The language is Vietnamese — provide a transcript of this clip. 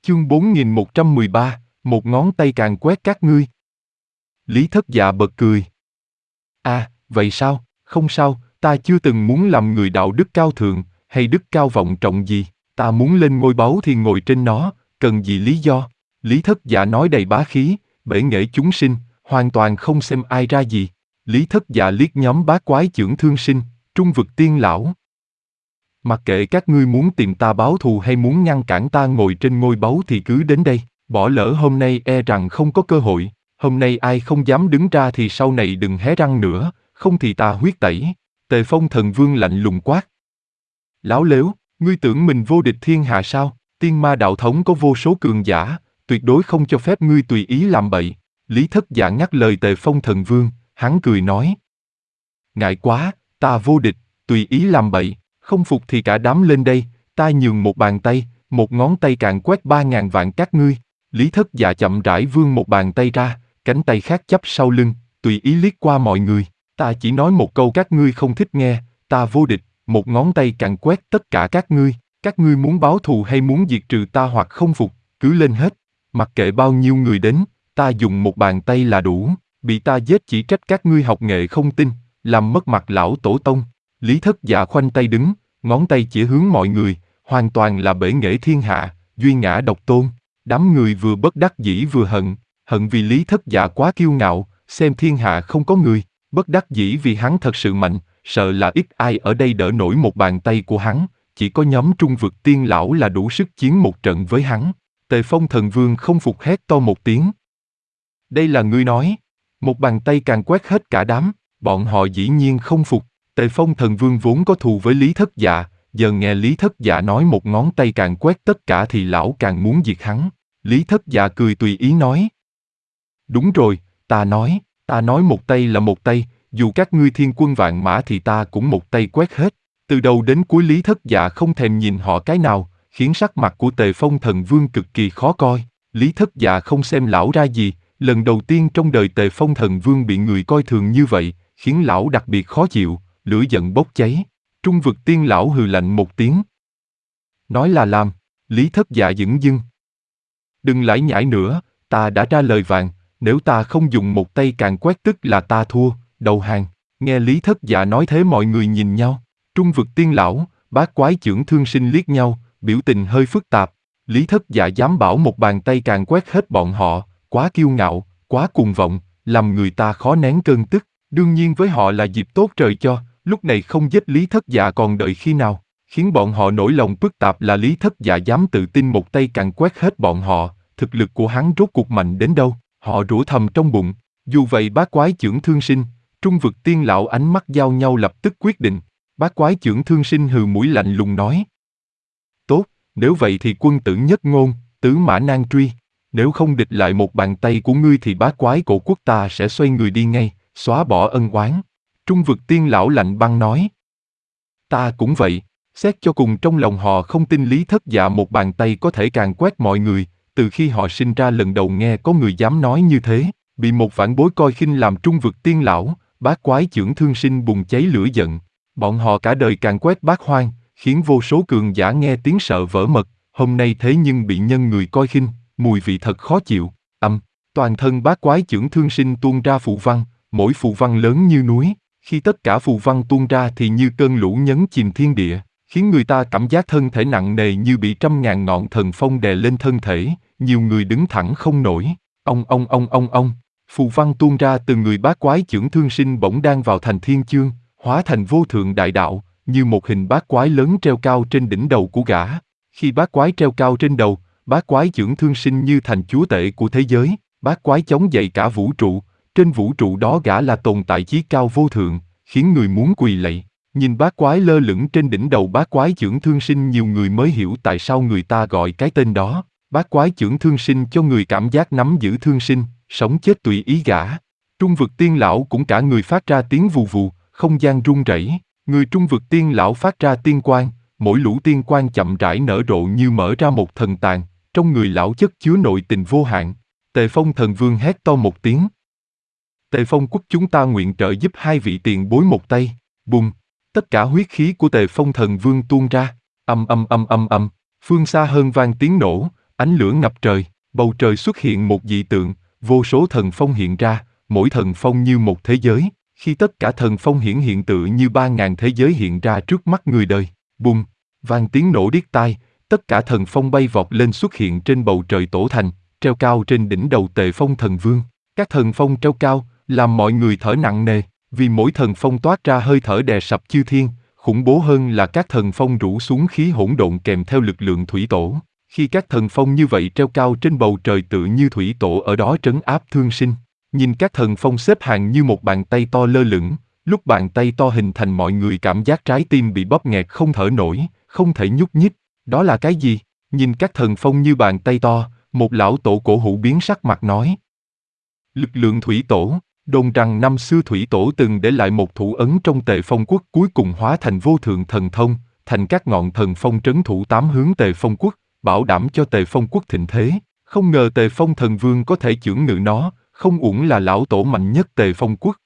Chương 4113, một ngón tay càn quét các ngươi. Lý Thất Dạ bật cười. À, vậy sao, không sao, ta chưa từng muốn làm người đạo đức cao thượng, hay đức cao vọng trọng gì, ta muốn lên ngôi báu thì ngồi trên nó, cần gì lý do? Lý Thất Dạ nói đầy bá khí, bể nghệ chúng sinh, hoàn toàn không xem ai ra gì. Lý Thất Dạ liếc nhóm bá quái chưởng thương sinh, trung vực tiên lão. Mặc kệ các ngươi muốn tìm ta báo thù hay muốn ngăn cản ta ngồi trên ngôi báu thì cứ đến đây, bỏ lỡ hôm nay e rằng không có cơ hội, hôm nay ai không dám đứng ra thì sau này đừng hé răng nữa, không thì ta huyết tẩy. Tề Phong Thần Vương lạnh lùng quát. Láo lếu, ngươi tưởng mình vô địch thiên hạ sao? Tiên ma đạo thống có vô số cường giả, tuyệt đối không cho phép ngươi tùy ý làm bậy. Lý Thất Dạ ngắt lời Tề Phong Thần Vương, hắn cười nói. Ngại quá, ta vô địch, tùy ý làm bậy, không phục thì cả đám lên đây, ta nhường một bàn tay, một ngón tay càn quét 3.000 vạn các ngươi. Lý Thất Dạ chậm rãi vươn một bàn tay ra, cánh tay khác chắp sau lưng, tùy ý liếc qua mọi người. Ta chỉ nói một câu các ngươi không thích nghe, ta vô địch, một ngón tay càn quét tất cả các ngươi muốn báo thù hay muốn diệt trừ ta hoặc không phục, cứ lên hết, mặc kệ bao nhiêu người đến, ta dùng một bàn tay là đủ, bị ta giết chỉ trách các ngươi học nghệ không tinh, làm mất mặt lão tổ tông. Lý Thất Dạ khoanh tay đứng, ngón tay chỉ hướng mọi người, hoàn toàn là bể nghệ thiên hạ, duy ngã độc tôn. Đám người vừa bất đắc dĩ vừa hận vì Lý Thất Dạ quá kiêu ngạo, xem thiên hạ không có người, bất đắc dĩ vì hắn thật sự mạnh, sợ là ít ai ở đây đỡ nổi một bàn tay của hắn, chỉ có nhóm trung vực tiên lão là đủ sức chiến một trận với hắn. Tề Phong Thần Vương không phục hét to một tiếng. Đây là ngươi nói, một bàn tay càn quét hết cả đám, bọn họ dĩ nhiên không phục. Tề Phong Thần Vương vốn có thù với Lý Thất Dạ, giờ nghe Lý Thất Dạ nói một ngón tay càn quét tất cả thì lão càng muốn diệt hắn. Lý Thất Dạ cười tùy ý nói. Đúng rồi, ta nói một tay là một tay, dù các ngươi thiên quân vạn mã thì ta cũng một tay quét hết. Từ đầu đến cuối Lý Thất Dạ không thèm nhìn họ cái nào, khiến sắc mặt của Tề Phong Thần Vương cực kỳ khó coi. Lý Thất Dạ không xem lão ra gì, lần đầu tiên trong đời Tề Phong Thần Vương bị người coi thường như vậy, khiến lão đặc biệt khó chịu, lửa giận bốc cháy. Trung vực tiên lão hừ lạnh một tiếng. Nói là làm, Lý Thất Dạ dửng dưng. Đừng lải nhải nữa, ta đã ra lời vàng, nếu ta không dùng một tay càn quét tức là ta thua, đầu hàng. Nghe Lý Thất Dạ nói thế mọi người nhìn nhau, trung vực tiên lão, bát quái chưởng thương sinh liếc nhau, biểu tình hơi phức tạp. Lý Thất Dạ dám bảo một bàn tay càn quét hết bọn họ, quá kiêu ngạo, quá cuồng vọng, làm người ta khó nén cơn tức. Đương nhiên với họ là dịp tốt trời cho, lúc này không giết Lý Thất Dạ còn đợi khi nào. Khiến bọn họ nổi lòng phức tạp là Lý Thất Dạ dám tự tin một tay càn quét hết bọn họ, thực lực của hắn rốt cuộc mạnh đến đâu, họ rủa thầm trong bụng. Dù vậy bát quái chưởng thương sinh, trung vực tiên lão ánh mắt giao nhau lập tức quyết định. Bát quái chưởng thương sinh hừ mũi lạnh lùng nói. Tốt, nếu vậy thì quân tử nhất ngôn, tứ mã nan truy. Nếu không địch lại một bàn tay của ngươi thì bát quái cổ quốc ta sẽ xoay người đi ngay, xóa bỏ ân oán. Trung vực tiên lão lạnh băng nói. Ta cũng vậy, xét cho cùng trong lòng họ không tin Lý Thất Dạ một bàn tay có thể càn quét mọi người, từ khi họ sinh ra lần đầu nghe có người dám nói như thế, bị một vãn bối coi khinh làm trung vực tiên lão, bát quái chưởng thương sinh bùng cháy lửa giận. Bọn họ cả đời càn quét bát hoang, khiến vô số cường giả nghe tiếng sợ vỡ mật, hôm nay thế nhưng bị nhân người coi khinh, mùi vị thật khó chịu. Toàn thân bát quái chưởng thương sinh tuôn ra phù văn, mỗi phù văn lớn như núi. Khi tất cả phù văn tuôn ra thì như cơn lũ nhấn chìm thiên địa, khiến người ta cảm giác thân thể nặng nề như bị 100.000 ngọn thần phong đè lên thân thể, nhiều người đứng thẳng không nổi. Ông, phù văn tuôn ra từ người bát quái chưởng thương sinh bỗng đang vào thành thiên chương, hóa thành vô thượng đại đạo, như một hình bát quái lớn treo cao trên đỉnh đầu của gã. Khi bát quái treo cao trên đầu, bát quái chưởng thương sinh như thành chúa tể của thế giới, bát quái chống dậy cả vũ trụ. Trên vũ trụ đó gã là tồn tại chí cao vô thượng, khiến người muốn quỳ lạy. Nhìn bát quái lơ lửng trên đỉnh đầu bát quái chưởng thương sinh nhiều người mới hiểu tại sao người ta gọi cái tên đó. Bát quái chưởng thương sinh cho người cảm giác nắm giữ thương sinh, sống chết tùy ý gã. Trung vực tiên lão cũng cả người phát ra tiếng vù vù, không gian rung rẩy. Người trung vực tiên lão phát ra tiên quang, mỗi lũ tiên quang chậm rãi nở rộ như mở ra một thần tàng, trong người lão chất chứa nội tình vô hạn. Tề Phong Thần Vương hét to một tiếng. Tề Phong quốc chúng ta nguyện trợ giúp hai vị tiền bối một tay. Bùng, tất cả huyết khí của Tề Phong Thần Vương tuôn ra. Phương xa hơn vang tiếng nổ, Ánh lửa ngập trời, bầu trời xuất hiện một dị tượng, vô số thần phong hiện ra, mỗi thần phong như một thế giới. Khi tất cả thần phong hiện tự như 3.000 thế giới hiện ra trước mắt người đời. Bùng, vang tiếng nổ điếc tai, tất cả thần phong bay vọt lên xuất hiện trên bầu trời tổ thành, treo cao trên đỉnh đầu Tề Phong Thần Vương. Các thần phong treo cao, làm mọi người thở nặng nề, vì mỗi thần phong toát ra hơi thở đè sập chư thiên, khủng bố hơn là các thần phong rủ xuống khí hỗn độn kèm theo lực lượng thủy tổ. Khi các thần phong như vậy treo cao trên bầu trời tự như thủy tổ ở đó trấn áp thương sinh. Nhìn các thần phong xếp hàng như một bàn tay to lơ lửng, lúc bàn tay to hình thành mọi người cảm giác trái tim bị bóp nghẹt không thở nổi, không thể nhúc nhích. Đó là cái gì? Nhìn các thần phong như bàn tay to, một lão tổ cổ hủ biến sắc mặt nói. Lực lượng thủy tổ, đồn rằng năm xưa thủy tổ từng để lại một thủ ấn trong Tề Phong Quốc cuối cùng hóa thành vô thượng thần thông, thành các ngọn thần phong trấn thủ 8 hướng Tề Phong Quốc, bảo đảm cho Tề Phong Quốc thịnh thế. Không ngờ Tề Phong Thần Vương có thể chưởng ngự nó, không uổng là lão tổ mạnh nhất Tề Phong Quốc.